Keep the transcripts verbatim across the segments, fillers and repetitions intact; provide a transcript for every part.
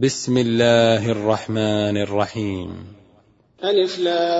بسم الله الرحمن الرحيم. ألف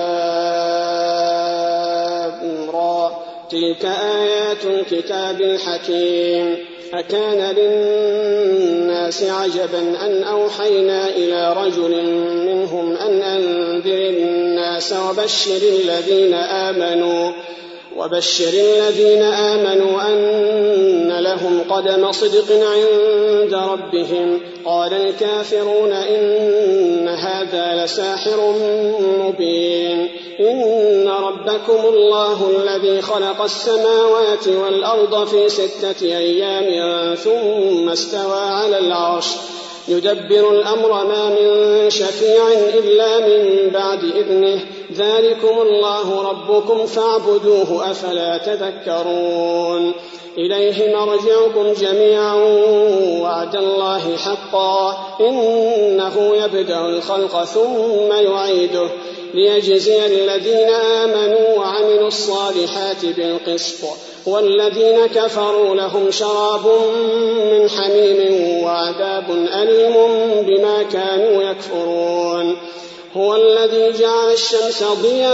لام را تلك آيات الكتاب الحكيم. أكان للناس عجبا أن أوحينا إلى رجل منهم أن أنذر الناس وبشر الذين آمنوا وبشر الذين آمنوا أن لهم قدم صدق عند ربهم. قال الكافرون إن هذا لساحر مبين. إن ربكم الله الذي خلق السماوات والأرض في ستة أيام ثم استوى على العرش يدبر الأمر ما من شفيع إلا من بعد إذنه. ذلكم الله ربكم فاعبدوه أفلا تذكرون. إليه مرجعكم جميعا وعد الله حقا إنه يبدأ الخلق ثم يعيده ليجزي الذين آمنوا وعملوا الصالحات بالقسط والذين كفروا لهم شراب من حميم وعذاب أليم بما كانوا يكفرون. هو الذي جعل الشمس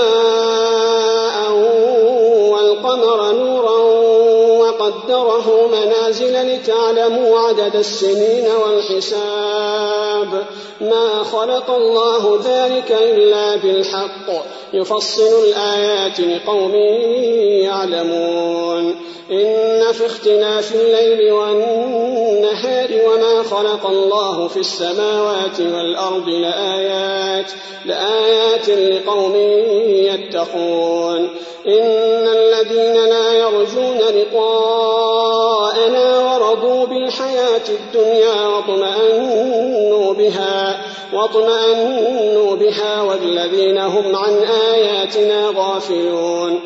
ضياء والقمر نورا وقدره منازل لتعلموا عدد السنين والحساب. ما خلق الله ذلك إلا بالحق يفصل الآيات لقوم يعلمون. إن في اختلاف الليل والنهار وما خلق الله في السماوات والأرض لآيات, لآيات لقوم يتقون. إن الذين لا يرجون لقاءنا ورضوا بالحياة الدنيا واطمأنوا بها, واطمأنوا بها والذين هم عن آياتنا غافلون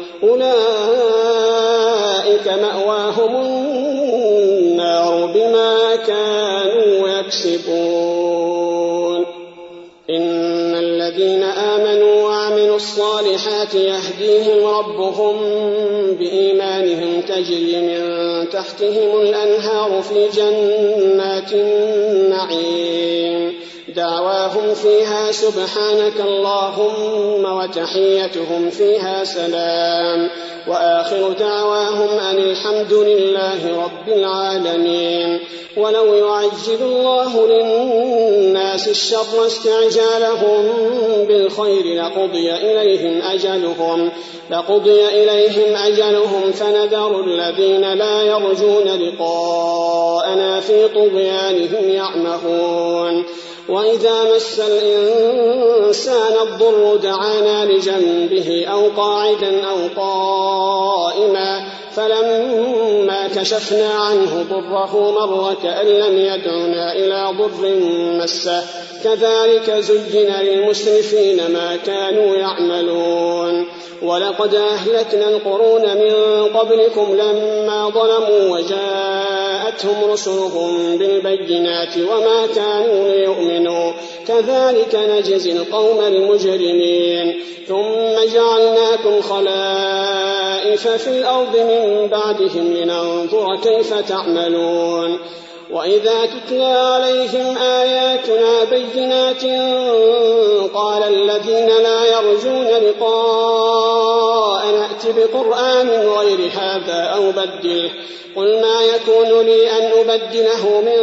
أولئك مأواهم النار بما كانوا يكسبون. إن الذين آمنوا وعملوا الصالحات يهديهم ربهم بإيمانهم تجري من تحتهم الأنهار في جنات النعيم. دعواهم فيها سبحانك اللهم وتحيتهم فيها سلام وآخر دعواهم أن الحمد لله رب العالمين. ولو يعجل الله للناس الشر استعجالهم بالخير لقضي إليهم أجلهم, لقضي إليهم أجلهم فنذر الذين لا يرجون لقاءنا في طغيانهم يعمهون. وإذا مس الإنسان الضر دعانا لجنبه أو قاعدا أو قائما فلما كشفنا عنه ضره مر كأن لم يدعنا إلى ضر مسه كذلك زين للمسرفين ما كانوا يعملون. ولقد أهلكنا القرون من قبلكم لما ظلموا وجاءتهم رسلهم بالبينات وما كانوا ليؤمنوا كذلك نجزي القوم المجرمين. ثم جعلناكم خلائف في الأرض من بعدهم لننظر كيف تعملون. وإذا تتلى عليهم آياتنا بينات قال الذين لا يرجون لقاء نأت بقرآن غير هذا أو بدله قل ما يكون لي أن أبدله من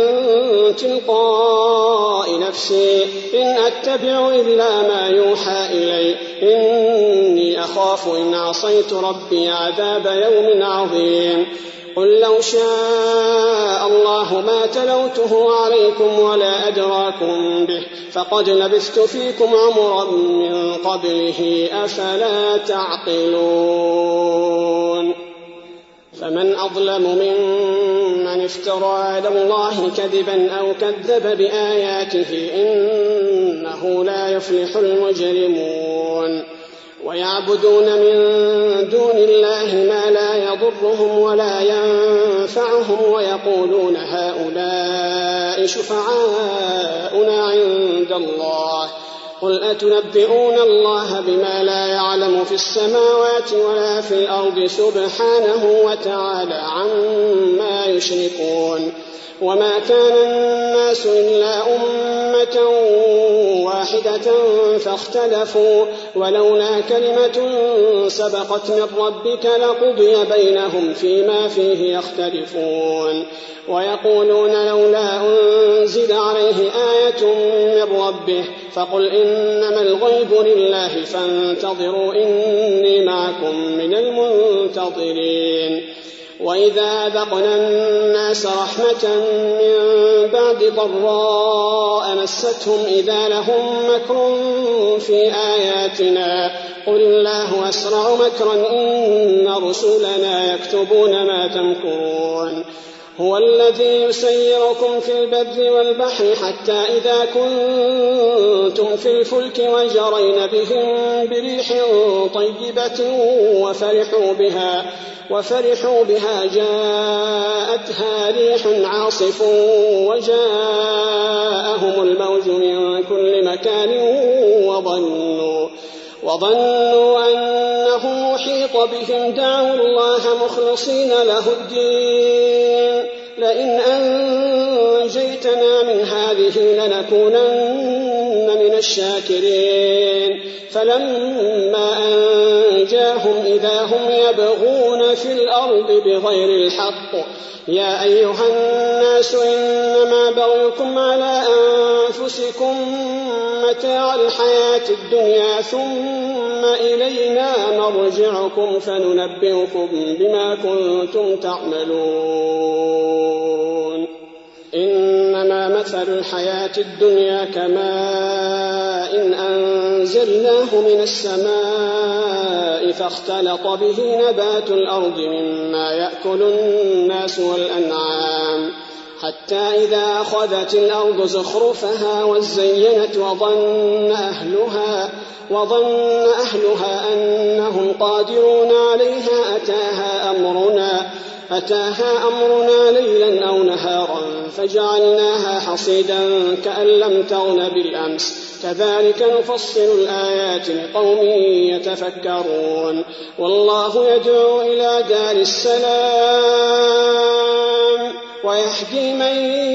تلقاء نفسي إن أتبع إلا ما يوحى إلي إني أخاف إن عصيت ربي عذاب يوم عظيم. قل لو شاء الله ما تلوته عليكم ولا أدراكم به فقد لبثت فيكم عمرا من قبله أفلا تعقلون. فمن أظلم ممن افترى على الله كذبا أو كذب بآياته إنه لا يفلح المجرمون. ويعبدون من دون الله ما لا يضرهم ولا ينفعهم ويقولون هؤلاء شفعاؤنا عند الله قل أتنبئون الله بما لا يعلم في السماوات ولا في الأرض سبحانه وتعالى عما يشركون. وما كان الناس إلا أمة كلمة واحدة فاختلفوا ولولا كلمة سبقت من ربك لقضي بينهم فيما فيه يختلفون ويقولون لولا أنزل عليه آية من ربه فقل إنما الغيب لله فانتظروا إني معكم من المنتظرين. وإذا أذقنا الناس رحمة من بعد ضراء مستهم إذا لهم مكر في آياتنا قل الله أسرع مكرا إن رسلنا يكتبون ما تمكرون. هو الذي يسيركم في البر والبحر حتى إذا كنتم في الفلك وجرين بهم بريح طيبة وفرحوا بها وفرحوا بها جاءتها ريح عاصف وجاءهم الموج من كل مكان وظنوا وظنوا أنه محيط بهم دعوا الله مخلصين له الدين لئن أنجيتنا من هذه لنكونن من الشاكرين. فلما أنجاهم إذا هم يبغون في الأرض بغير الحق يا أيها الناس إنما بغيكم على أنفسكم متاع الحياة الدنيا ثم إلينا مرجعكم فننبئكم بما كنتم تعملون. إنما مثل الحياة الدنيا كماء إن أنزلناه من السماء فاختلط به نبات الأرض مما يأكل الناس والأنعام حتى إذا أخذت الأرض زخرفها وزينت وظن أهلها, وظن أهلها أنهم قادرون عليها أتاها أمرنا, أتاها أمرنا ليلا أو نهارا فجعلناها حصيدا كأن لم تغن بالأمس كذلك نفصل الآيات لقوم يتفكرون. والله يدعو إلى دار السلام ويهدي من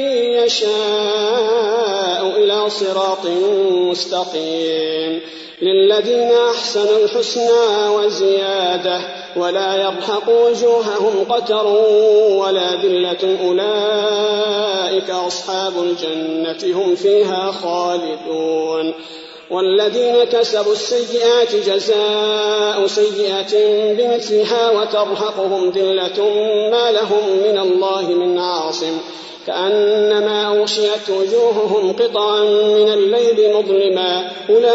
يشاء إلى صراط مستقيم. للذين أحسنوا الحسنى وزيادة ولا يرهق وجوههم قتر ولا ذلة أولئك أصحاب الجنة هم فيها خالدون. والذين كسبوا السيئات جزاء سيئة بمثلها وترهقهم ذلة ما لهم من الله من عاصم كأنما أغشيت وجوههم قطعا من الليل مظلما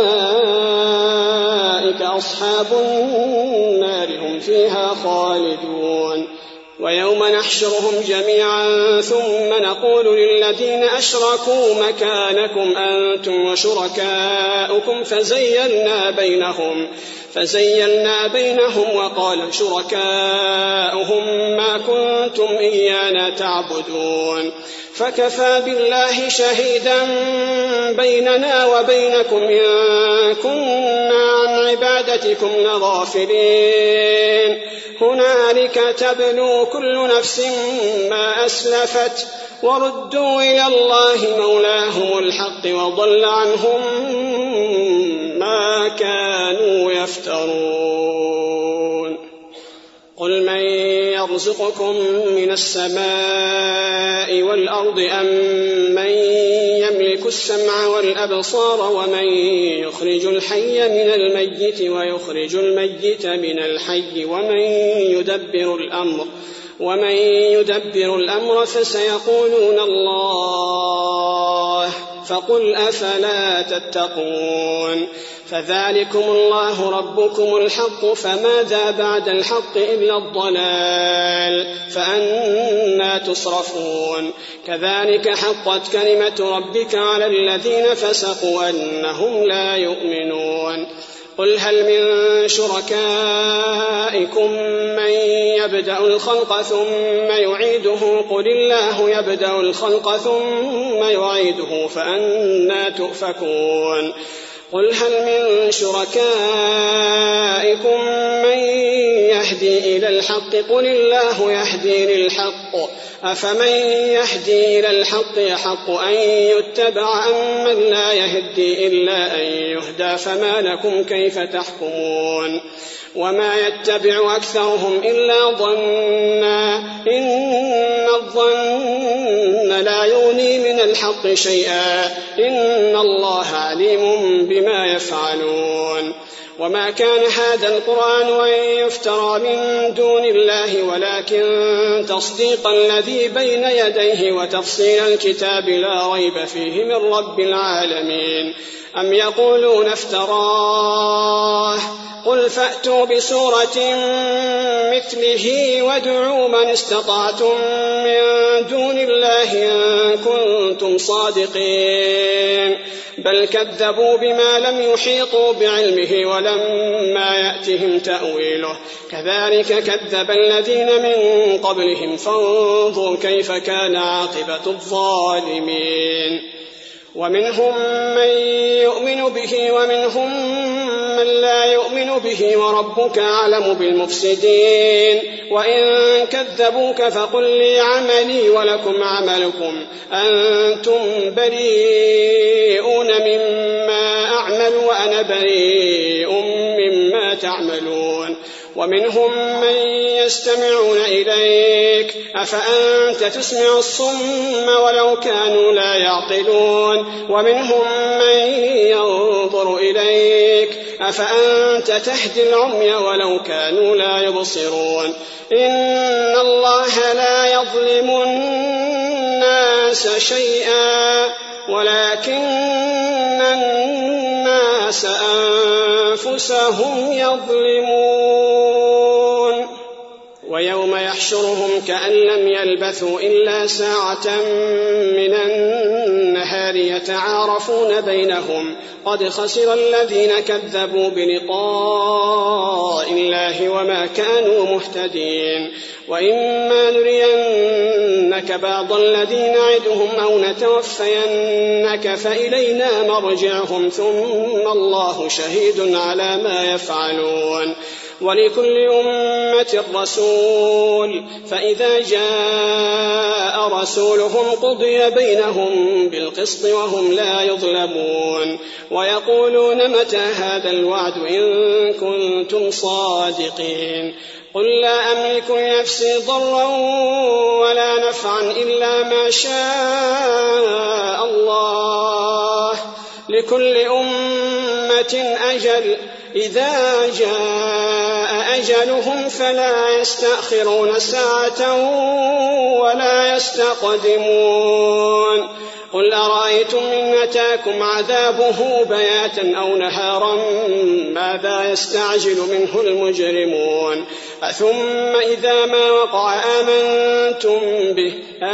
أولئك أصحاب النار هم فيها خالدون. ويوم نحشرهم جميعا ثم نقول للذين أشركوا مكانكم أنتم وشركاؤكم فزيلنا بينهم فزيلنا بينهم وقال شركاؤهم ما كنتم إيانا تعبدون فكفى بالله شهيدا بيننا وبينكم إن كنا عن عبادتكم لغافلين. هنالك تبلو كل نفس ما أسلفت وردوا إلى الله مولاهم الحق وضل عنهم ما كانوا يفترون. قل من يرزقكم من السماء والأرض أم من يملك السمع والأبصار ومن يخرج الحي من الميت ويخرج الميت من الحي ومن يدبر الأمر ومن يدبر الأمر فسيقولون الله فقل أفلا تتقون. فذلكم الله ربكم الحق فماذا بعد الحق إلا الضلال فأنى تصرفون. كذلك حقت كلمة ربك على الذين فسقوا أنهم لا يؤمنون. قل هل من شركائكم من يبدأ الخلق ثم يعيده قل الله يبدأ الخلق ثم يعيده فأنى تؤفكون. قل هل من شركائكم من يهدي إلى الحق قل الله يهدي للحق أفمن يهدي إلى الحق يحق أن يتبع أم من لا يهدي إلا أن يهدى فما لكم كيف تحكمون وما يتبع أكثرهم إلا ظنا إن الظن لا يغني من الحق شيئا إن الله عليم بما يفعلون وما كان هذا القرآن أن يفترى من دون الله ولكن تصديق الذي بين يديه وتفصيل الكتاب لا ريب فيه من رب العالمين أم يقولون افتراه قل فأتوا بسورة مثله وادعوا من استطعتم من دون الله إن كنتم صادقين بل كذبوا بما لم يحيطوا بعلمه ولما يأتهم تأويله كذلك كذب الذين من قبلهم فانظروا كيف كان عاقبة الظالمين ومنهم من يؤمن به ومنهم من لا يؤمن به وربك أعلم بالمفسدين وإن كذبوك فقل لي عملي ولكم عملكم أنتم بريئون مما أعمل وأنا بريء مما تعملون ومنهم من يستمعون إليك أفأنت تسمع الصم ولو كانوا لا يعقلون ومنهم من ينظر إليك أفأنت تهدي العمي ولو كانوا لا يبصرون إن الله لا يظلم الناس شيئا ولكن الناس أنفسهم يظلمون ويوم يحشرهم كأن لم يلبثوا إلا ساعة من النهار يتعارفون بينهم قد خسر الذين كذبوا بلقاء الله وما كانوا مهتدين وإما نرينك بعض الذي نعدهم أو نتوفينك فإلينا مرجعهم ثم الله شهيد على ما يفعلون ولكل أمة رسول فإذا جاء رسولهم قضي بينهم بالقسط وهم لا يظلمون ويقولون متى هذا الوعد إن كنتم صادقين قل لا أملك لنفسي ضرا ولا نفعا إلا ما شاء الله لكل أمة أجل إذا جاء أجلهم فلا يستأخرون ساعة ولا يستقدمون قل أرأيتم إن أتاكم عذابه بياتا أو نهارا ماذا يستعجل منه المجرمون ثم إذا ما وقع آمنتم به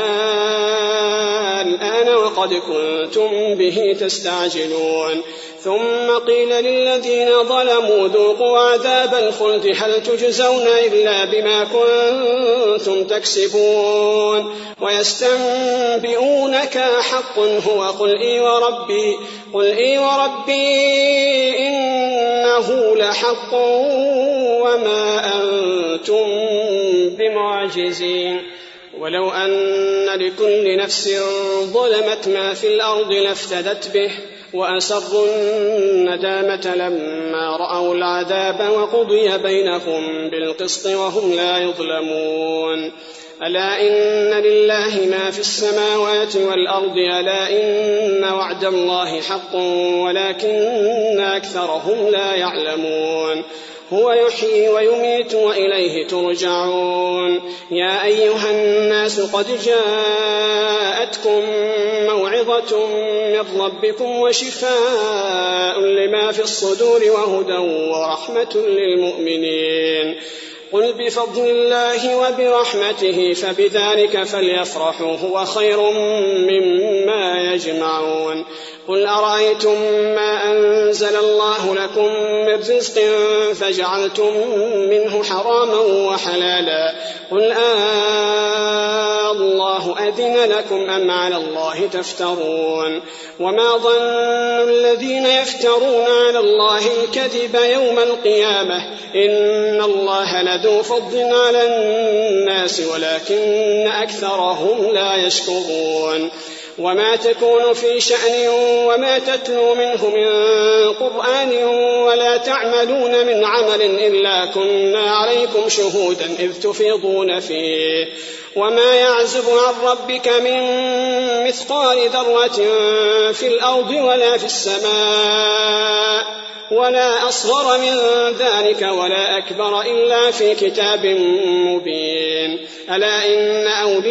الآن وقد كنتم به تستعجلون ثم قيل للذين ظلموا ذوقوا عذاب الخلد هل تجزون إلا بما كنتم تكسبون ويستنبئونك حق هو قل إي وربي قل إي وربي إنه لحق وما أنتم بمعجزين ولو أن لكل نفس ظلمت ما في الأرض لافتدت به وأسروا الندامة لما رأوا العذاب وقضي بينهم بالقسط وهم لا يظلمون ألا إن لله ما في السماوات والأرض ألا إن وعد الله حق ولكن أكثرهم لا يعلمون هو يحيي ويميت وإليه ترجعون يا أيها الناس قد جاءتكم موعظة من ربكم وشفاء لما في الصدور وهدى ورحمة للمؤمنين قل بفضل الله وبرحمته فبذلك فليفرحوا هو خير مما يجمعون قل أرأيتم ما أنزل الله لكم من رزق فجعلتم منه حراما وحلالا قل آه الله الله أذن لكم أم على الله تفترون وما ظن الذين يفترون على الله الكذب يوم القيامة إن الله لذو فضل على الناس ولكن أكثرهم لا يشكرون وما تكون في شأن وما تتلو منه من قرآن ولا تعملون من عمل إلا كنا عليكم شهودا إذ تفيضون فيه وما يعزب عن ربك من مثقال ذرة في الأرض ولا في السماء ولا أصغر من ذلك ولا أكبر إلا في كتاب مبين ألا إن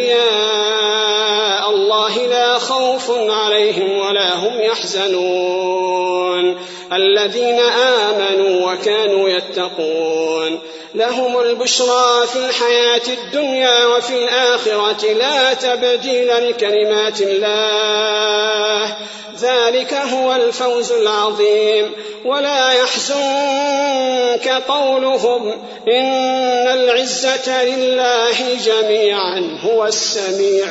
أولياء الله لا خوف عليهم ولا هم يحزنون الذين آمنوا وكانوا يتقون لهم البشرى في الحياة الدنيا وفي الآخرة لا تبديل لكلمات الله ذلك هو الفوز العظيم ولا يحزنك قولهم إن العزة لله جميعا هو السميع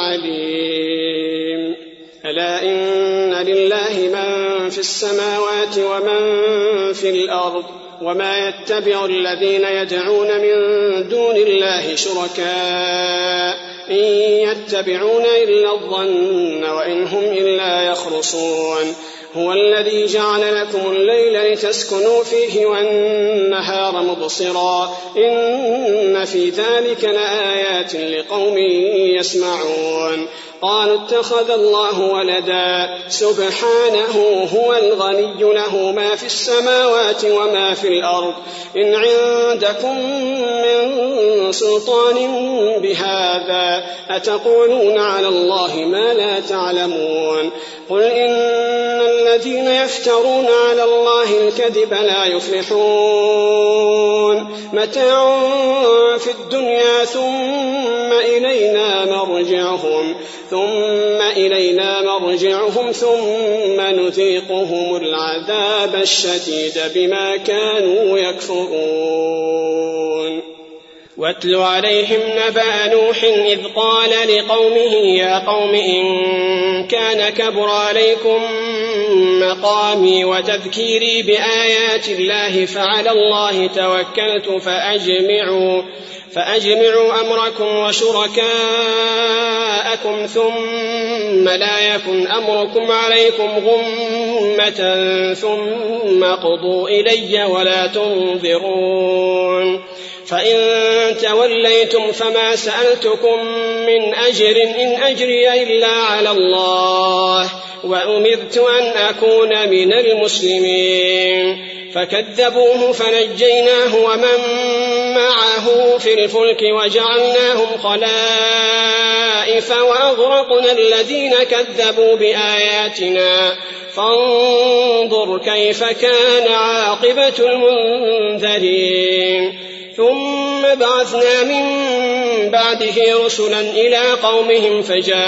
العليم ألا إن لله من في السماوات ومن في الأرض وما يتبع الذين يدعون من دون الله شركاء إن يتبعون إلا الظن وإن هم إلا يخرصون هو الذي جعل لكم الليل لتسكنوا فيه والنهار مبصرا إن في ذلك لآيات لقوم يسمعون قالوا اتخذ الله ولدا سبحانه هو الغني له ما في السماوات وما في الأرض إن عندكم من سلطان بهذا أتقولون على الله ما لا تعلمون قل إن الذين يفترون على الله الكذب لا يفلحون متاع في الدنيا ثم إلينا مرجعهم ثم إلينا مرجعهم ثم نذيقهم العذاب الشديد بما كانوا يكفرون واتل عليهم نبأ نوح إذ قال لقومه يا قوم إن كان كبر عليكم مقامي وتذكيري بآيات الله فعلى الله توكلت فأجمعوا فأجمعوا أمركم وشركاءكم ثم لا يكن أمركم عليكم غمة ثم قضوا إلي ولا تنظرون فإن توليتم فما سألتكم من أجر إن أجري إلا على الله وأمرت أن أكون من المسلمين فكذبوه فنجيناه ومن معه في الفلك وجعلناهم خلائف وأغرقنا الذين كذبوا بآياتنا فانظر كيف كان عاقبة المنذرين ثم بعثنا من بعده رسلا إلى قومهم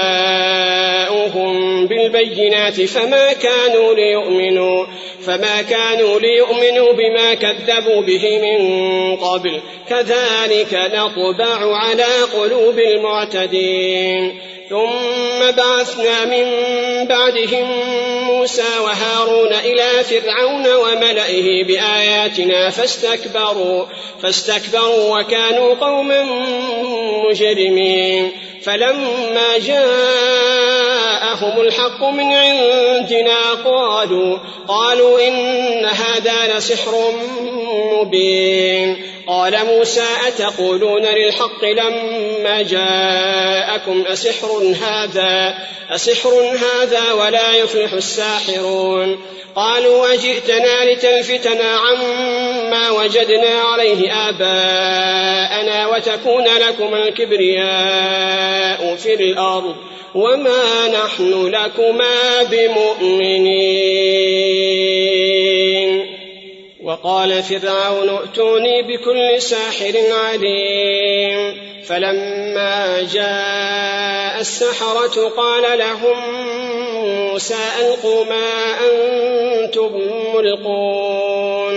فجاءوهم بالبينات فما كانوا ليؤمنوا فما كانوا ليؤمنوا بما كذبوا به من قبل كذلك نطبع على قلوب المعتدين ثم بعثنا من بعدهم موسى وهارون إلى فرعون وملئه بآياتنا فاستكبروا فاستكبروا وكانوا قوما مجرمين فلما جاءهم الحق من عندنا قالوا قالوا إن هذا لسحر مبين قال موسى أتقولون للحق لما جاءكم أسحر هذا أسحر هذا ولا يفلح الساحرون قالوا أجئتنا لتلفتنا عما وجدنا عليه آباءنا وتكون لكما الكبرياء في الأرض وما نحن لكما بمؤمنين وقال فرعون ائتوني بكل ساحر عليم فلما جاء السحرة قال لهم موسى ألقوا ما أنتم ملقون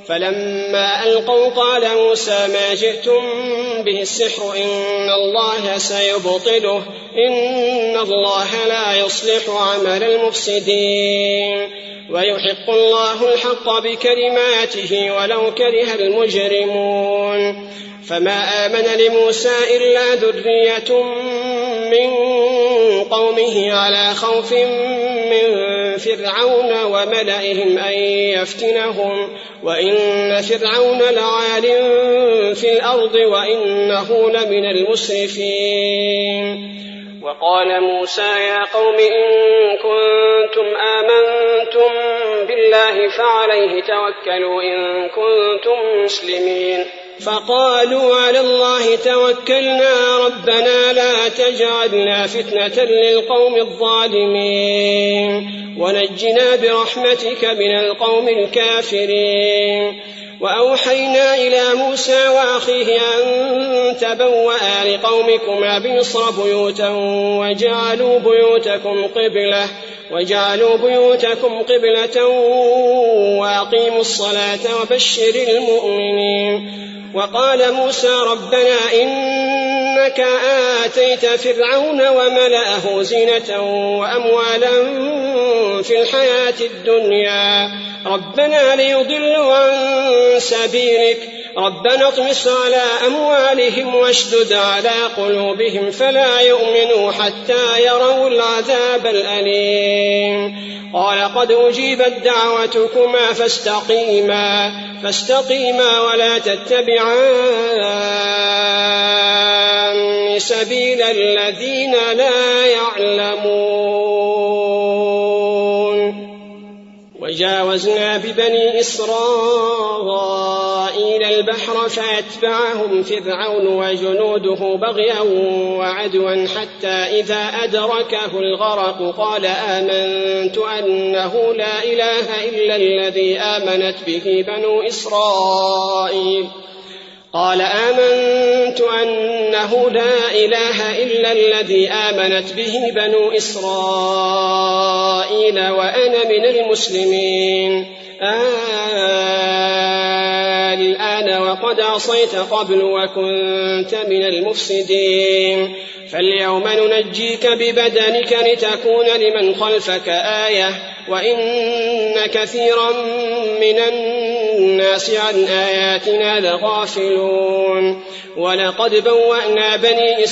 فلما ألقوا قال موسى ما جئتم به السحر إن الله سيبطله إن الله لا يصلح عمل المفسدين ويحق الله الحق بكلماته ولو كره المجرمون فما آمن لموسى إلا ذرية من قومه على خوف من فرعون وملئهم أن يفتنهم وإن فرعون لعال في الأرض وإنه لمن المسرفين وقال موسى يا قوم إن كنتم آمنتم بالله فعليه توكلوا إن كنتم مسلمين فقالوا على الله توكلنا ربنا لا تجعلنا فتنة للقوم الظالمين ونجنا برحمتك من القوم الكافرين وأوحينا إلى موسى وأخيه أن تبوأ لقومكما بمصر بيوتا وجعلوا بيوتكم قبلة وجعلوا بيوتكم قبلة وأقيموا الصلاة وبشر المؤمنين وقال موسى ربنا إنك آتيت فرعون وملأه زينة وأموالا في الحياة الدنيا ربنا ليضلوا عن سبيلك ربنا اطمس على أموالهم واشدد على قلوبهم فلا يؤمنوا حتى يروا العذاب الأليم قال قد أجيبت دعوتكما فاستقيما فاستقيما ولا تتبعان سبيل الذين لا يعلمون وجاوزنا ببني إسرائيل البحر فأتبعهم فرعون وجنوده بغيا وعدوا حتى إذا أدركه الغرق قال آمنت أنه لا إله إلا الذي آمنت به بنو إسرائيل قال آمنت أنه لا إله إلا الذي آمنت به بنو إسرائيل وأنا من المسلمين الآن وقد عصيت قبل وكنت من المفسدين فاليوم ننجيك ببدنك لتكون لمن خلفك آية وإن كثيرا من الناس عن آياتنا لغافلون ولقد بوأنا بني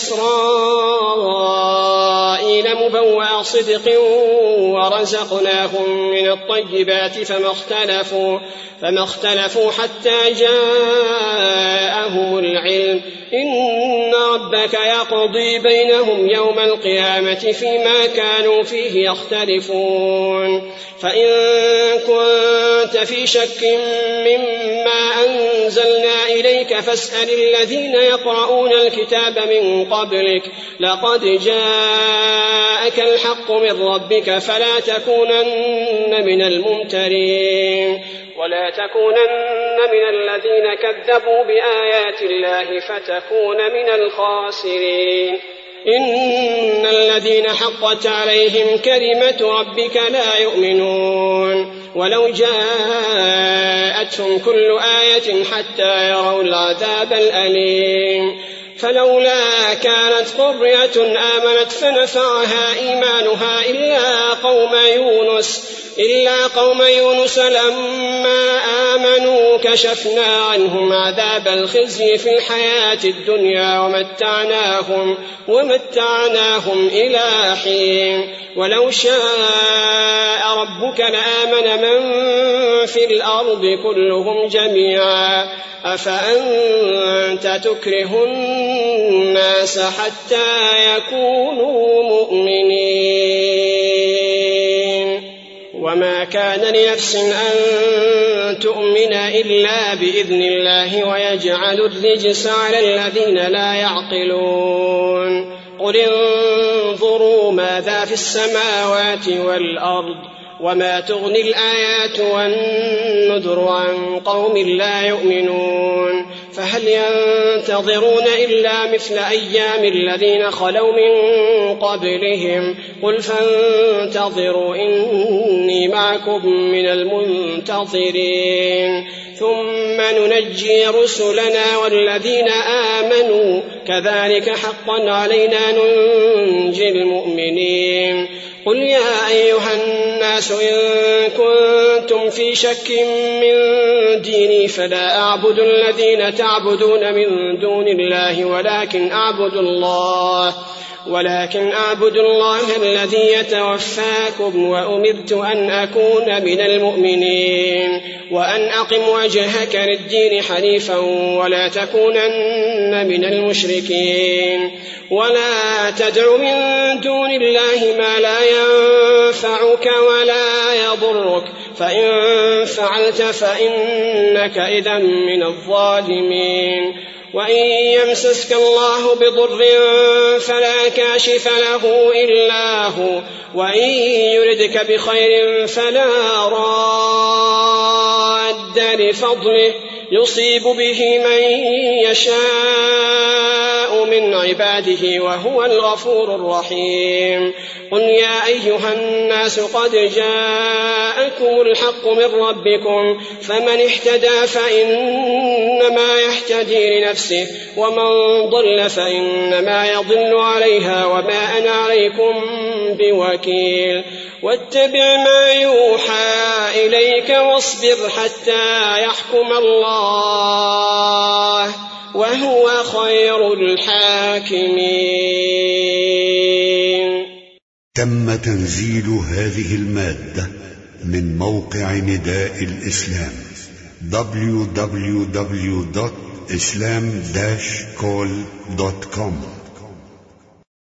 إسرائيل مبوأ صدق ورزقناهم من الطيبات فما اختلفوا فما اختلفوا حتى جاءهم العلم إن ربك يقضي بينهم يوم القيامة فيما كانوا فيه يختلفون فإن كنت في شك مما أنزلنا إليك فاسأل الذين يقرؤون الكتاب من قبلك لقد جاءك الحق من ربك فلا تكونن من الممترين ولا تكونن من الذين كذبوا بآيات الله فتكون من الخاسرين إن الذين حقت عليهم كلمة ربك لا يؤمنون ولو جاءتهم كل آية حتى يروا العذاب الأليم فلولا كانت قرية آمنت فنفعها إيمانها إلا قوم يونس إلا قوم يونس لما آمنوا كشفنا عنهم عذاب الخزي في الحياة الدنيا ومتعناهم ومتعناهم إلى حين ولو شاء ربك لآمن من في الأرض كلهم جميعا أفأنت تكره الناس حتى يكونوا مؤمنين وما كان لنفس أن تؤمن إلا بإذن الله ويجعل الرجس على الذين لا يعقلون قل انظروا ماذا في السماوات والأرض وما تغني الآيات والنذر عن قوم لا يؤمنون فهل ينتظرون إلا مثل أيام الذين خلوا من قبلهم قل فانتظروا إني معكم من المنتظرين ثم ننجي رسلنا والذين آمنوا كذلك حقا علينا ننجي المؤمنين قل يا أيها الناس إن كنتم في شك من ديني فلا أعبد الذين تعبدون من دون الله ولكن أعبد الله ولكن أعبد الله الذي يتوفاكم وأمرت أن أكون من المؤمنين وأن أقم وجهك للدين حنيفا ولا تكونن من المشركين ولا تدع من دون الله ما لا ينفعك ولا يضرك فإن فعلت فإنك إذا من الظالمين وإن يمسسك الله بضر فلا كاشف له إلا هو وإن يردك بخير فلا راد لفضله يصيب به من يشاء من عباده وهو الغفور الرحيم قل يا أيها الناس قد جاءكم الحق من ربكم فمن اهتدى فإنما يهتدي لنفسه ومن ضل فإنما يضل عليها وما أنا عليكم بوكيل واتبع ما يوحى إليك واصبر حتى يحكم الله وهو خير الحاكمين. تم تنزيل هذه المادة من موقع نداء الإسلام دبليو دبليو دبليو دوت إسلام داش كول دوت كوم.